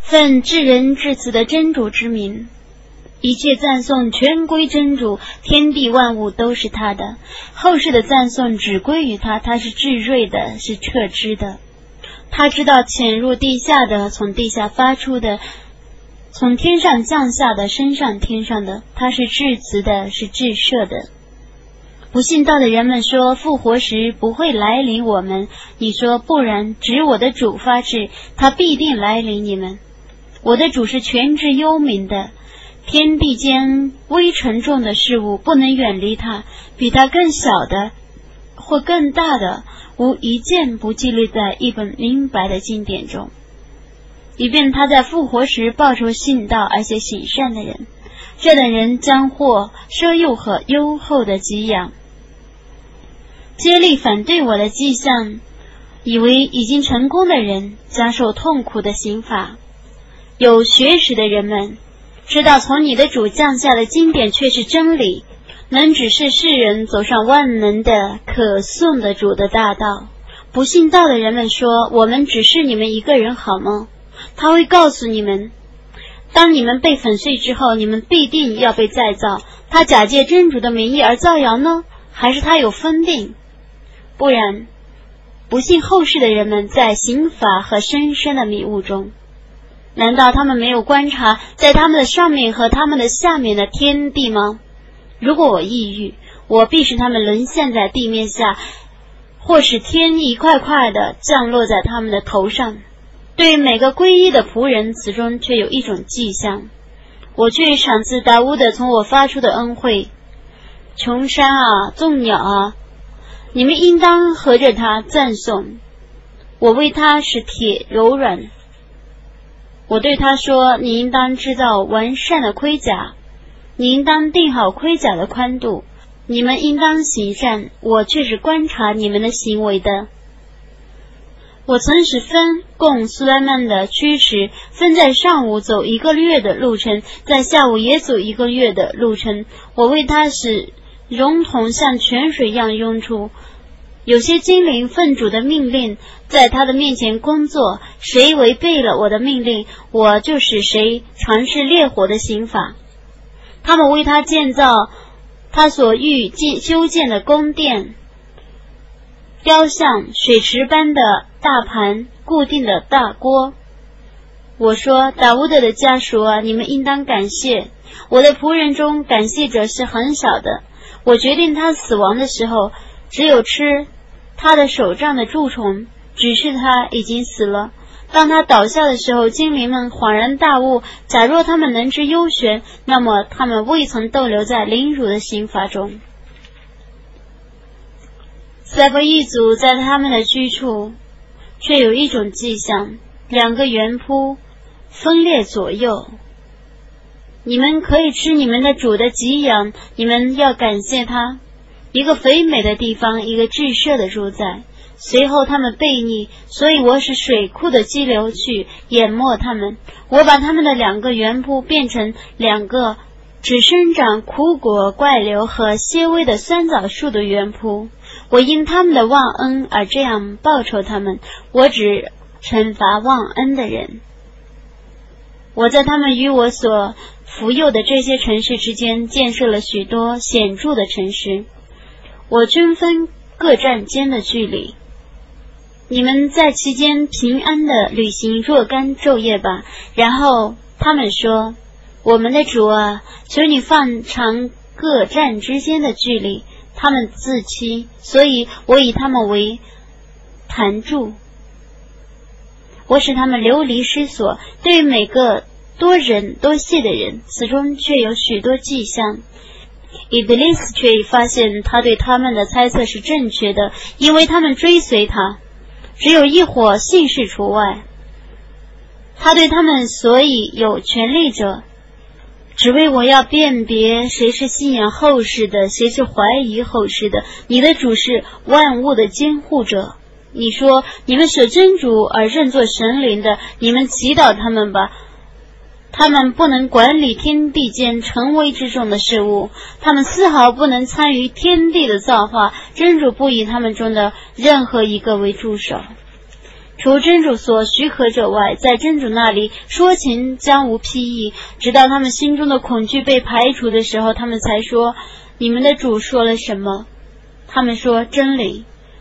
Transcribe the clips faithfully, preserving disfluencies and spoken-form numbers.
奉至仁至慈的真主之名，一切赞颂全归真主，天地万物都是他的，后世的赞颂只归于他，他是至睿的，是彻知的。他知道潜入地下的，从地下发出的，从天上降下的，升上天上的，他是至慈的，是至赦的。不信道的人们说复活时不会来临我们，你说不然，指我的主发誓，他必定来临你们。我的主是全知幽冥的，天地间微沉重的事物不能远离他，比他更小的或更大的无一件不记录在一本明白的经典中，以便他在复活时报仇信道而且行善的人，这等人将获奢诱和优厚的给养。接力反对我的迹象，以为已经成功的人将受痛苦的刑罚。有学识的人们知道从你的主降下的经典却是真理，能指示世人走上万能的可颂的主的大道。不信道的人们说，我们只是你们一个人好吗？他会告诉你们，当你们被粉碎之后，你们必定要被再造。他假借真主的名义而造谣呢，还是他有分定？不然，不信后世的人们在刑法和深深的迷雾中，难道他们没有观察在他们的上面和他们的下面的天地吗？如果我抑郁，我必使他们沦陷在地面下，或使天一块块的降落在他们的头上。对于每个皈依的仆人，此中却有一种迹象，我却赏赐达乌的从我发出的恩惠。穷山啊，众鸟啊，你们应当合着他赞颂，我为他使铁柔软。我对他说，你应当制造完善的盔甲，你应当定好盔甲的宽度，你们应当行善，我却是观察你们的行为的。我曾使分供苏莱曼的驱使，分在上午走一个月的路程，在下午也走一个月的路程。我为他使熔铜像泉水一样涌出。有些精灵奉主的命令在他的面前工作，谁违背了我的命令，我就使谁尝试烈火的刑罚。他们为他建造他所欲修建的宫殿、雕像、水池般的大盘、固定的大锅。我说，达乌德的家属啊，你们应当感谢。我的仆人中感谢者是很少的。我决定他死亡的时候，只有吃他的手杖的蛀虫，只是他已经死了。当他倒下的时候，精灵们恍然大悟，假若他们能知幽玄，那么他们未曾逗留在凌辱的刑罚中。塞伯一族在他们的居处却有一种迹象，两个圆铺分裂左右。你们可以吃你们的主的给养，你们要感谢他。一个肥美的地方，一个至赦的主宰。随后他们悖逆，所以我使水库的激流去淹没他们。我把他们的两个园铺变成两个只生长苦果、怪瘤和些微的酸枣树的园铺。我因他们的忘恩而这样报酬他们，我只惩罚忘恩的人。我在他们与我所服佑的这些城市之间建设了许多显著的城市，我均分各站间的距离。你们在其间平安的履行若干昼夜吧。然后他们说，我们的主啊，求你放长各站之间的距离。他们自欺，所以我以他们为坛柱，我使他们流离失所。对于每个多忍多谢的人，此中却有许多迹象。伊布利斯却已发现他对他们的猜测是正确的，因为他们追随他，只有一伙信士除外。他对他们所以有权力者，只为我要辨别谁是信仰后世的，谁是怀疑后世的。你的主是万物的监护者。你说，你们舍真主而认作神灵的，你们祈祷他们吧。他们不能管理天地间成为之中的事物，他们丝毫不能参与天地的造化，真主不以他们中的任何一个为助手。 除真主所许可者外，在真主那里说情将无裨益，直到他们心中的恐惧被排除的时候，他们才说，你们的主说了什么？他们说真理，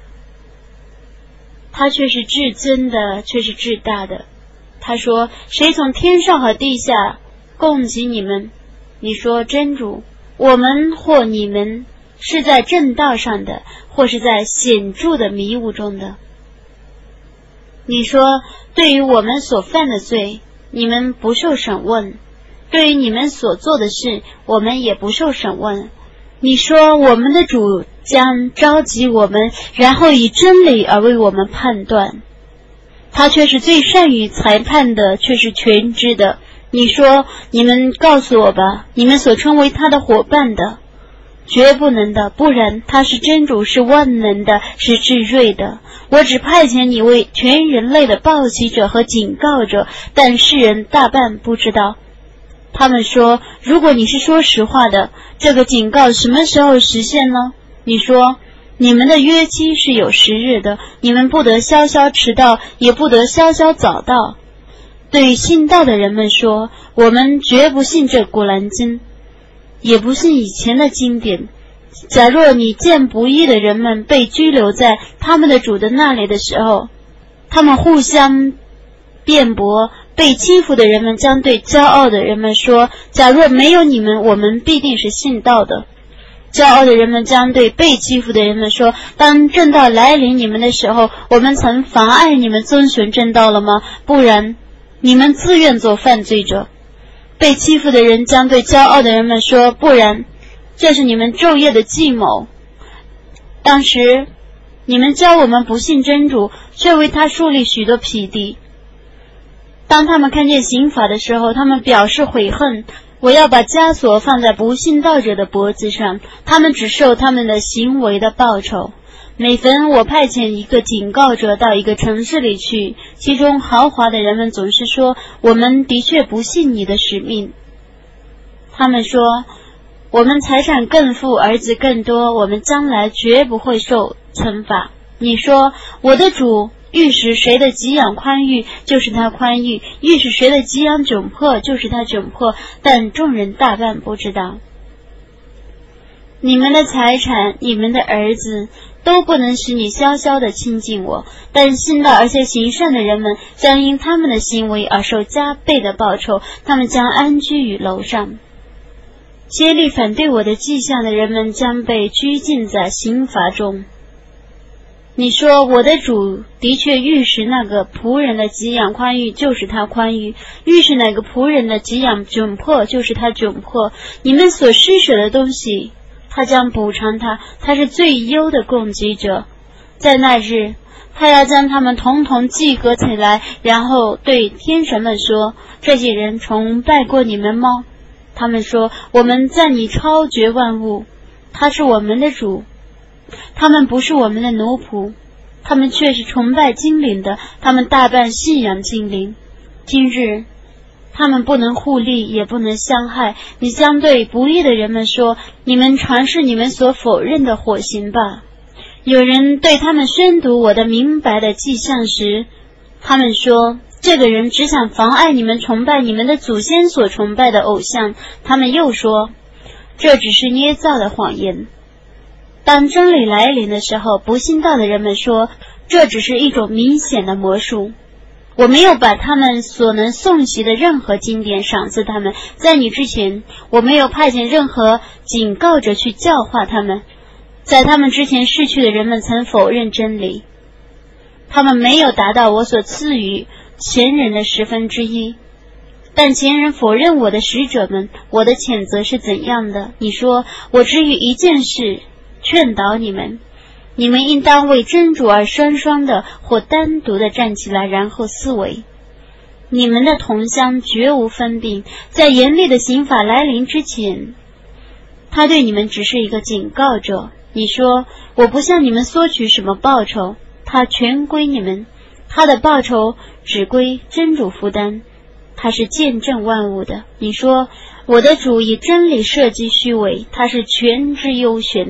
他却是至尊的，却是至大的。他说，谁从天上和地下供给你们？你说真主，我们或你们是在正道上的，或是在显著的迷雾中的。你说，对于我们所犯的罪，你们不受审问；对于你们所做的事，我们也不受审问。你说，我们的主将召集我们，然后以真理而为我们判断。他却是最善于裁判的，却是全知的。你说，你们告诉我吧，你们所称为他的伙伴的，绝不能的，不然他是真主，是万能的，是至睿的。我只派遣你为全人类的报喜者和警告者，但世人大半不知道。他们说，如果你是说实话的，这个警告什么时候实现呢？你说，你们的约期是有时日的，你们不得稍稍迟到，也不得稍稍早到。对于信道的人们说，我们绝不信这古兰经，也不信以前的经典。假若你见不义的人们被拘留在他们的主的那里的时候，他们互相辩驳，被欺负的人们将对骄傲的人们说，假若没有你们，我们必定是信道的。骄傲的人们将对被欺负的人们说，当正道来临你们的时候，我们曾妨碍你们遵循正道了吗？不然，你们自愿做犯罪者。被欺负的人将对骄傲的人们说，不然，这是你们昼夜的计谋。当时你们教我们不信真主，却为他树立许多匹敌。当他们看见刑法的时候，他们表示悔恨，我要把枷锁放在不信道者的脖子上，他们只受他们的行为的报酬。每逢我派遣一个警告者到一个城市里去，其中豪华的人们总是说，我们的确不信你的使命。他们说，我们财产更富，儿子更多，我们将来绝不会受惩罚。你说，我的主欲使谁的给养宽裕，就是他宽裕；欲使谁的给养窘迫，就是他窘迫。但众人大半不知道。你们的财产，你们的儿子，都不能使你稍稍的亲近我，但信道而且行善的人们将因他们的行为而受加倍的报酬，他们将安居于楼上。接力反对我的迹象的人们将被拘禁在刑罚中。你说，我的主的确欲使那个仆人的给养宽裕，就是他宽裕；欲使哪个仆人的给养窘迫，就是他窘迫。你们所施舍的东西，他将补偿他，他是最优的供给者。在那日，他要将他们统统集合起来，然后对天神们说，这些人崇拜过你们吗？他们说，我们赞你超绝万物，他是我们的主。他们不是我们的奴仆，他们却是崇拜精灵的，他们大半信仰精灵。今日他们不能互利，也不能相害。你将对不义的人们说，你们传示你们所否认的火刑吧。有人对他们宣读我的明白的迹象时，他们说，这个人只想妨碍你们崇拜你们的祖先所崇拜的偶像。他们又说，这只是捏造的谎言。当真理来临的时候，不信道的人们说，这只是一种明显的魔术。我没有把他们所能诵习的任何经典赏赐他们，在你之前，我没有派遣任何警告者去教化他们。在他们之前逝去的人们曾否认真理，他们没有达到我所赐予前人的十分之一。但前人否认我的使者们，我的谴责是怎样的？你说，我只于一件事劝导你们，你们应当为真主而双双的或单独的站起来，然后思维。你们的同乡绝无分病，在严厉的刑法来临之前，他对你们只是一个警告者。你说，我不向你们索取什么报酬，他全归你们，他的报酬只归真主负担，他是见证万物的。你说，我的主以真理设计虚伪，他是全知幽玄的。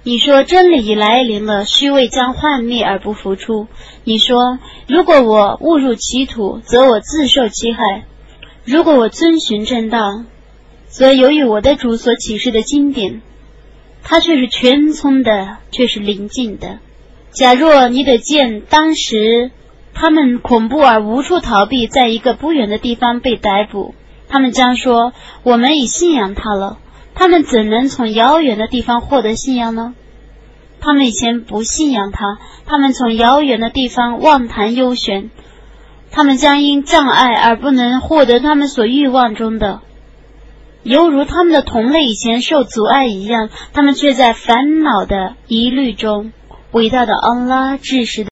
你说真理已来临了，虚伪将幻灭而不复出。你说如果我误入歧途，则我自受其害；如果我遵循正道，则由于我的主所启示的经典，它却是全聪的，却是临近的。假若你得见当时他们恐怖而无处逃避，在一个不远的地方被逮捕，他们将说我们已信仰他了。他们怎能从遥远的地方获得信仰呢？他们以前不信仰他，他们从遥远的地方妄谈幽玄，他们将因障碍而不能获得他们所欲望中的，犹如他们的同类以前受阻碍一样，他们却在烦恼的疑虑中。伟大的安拉至实的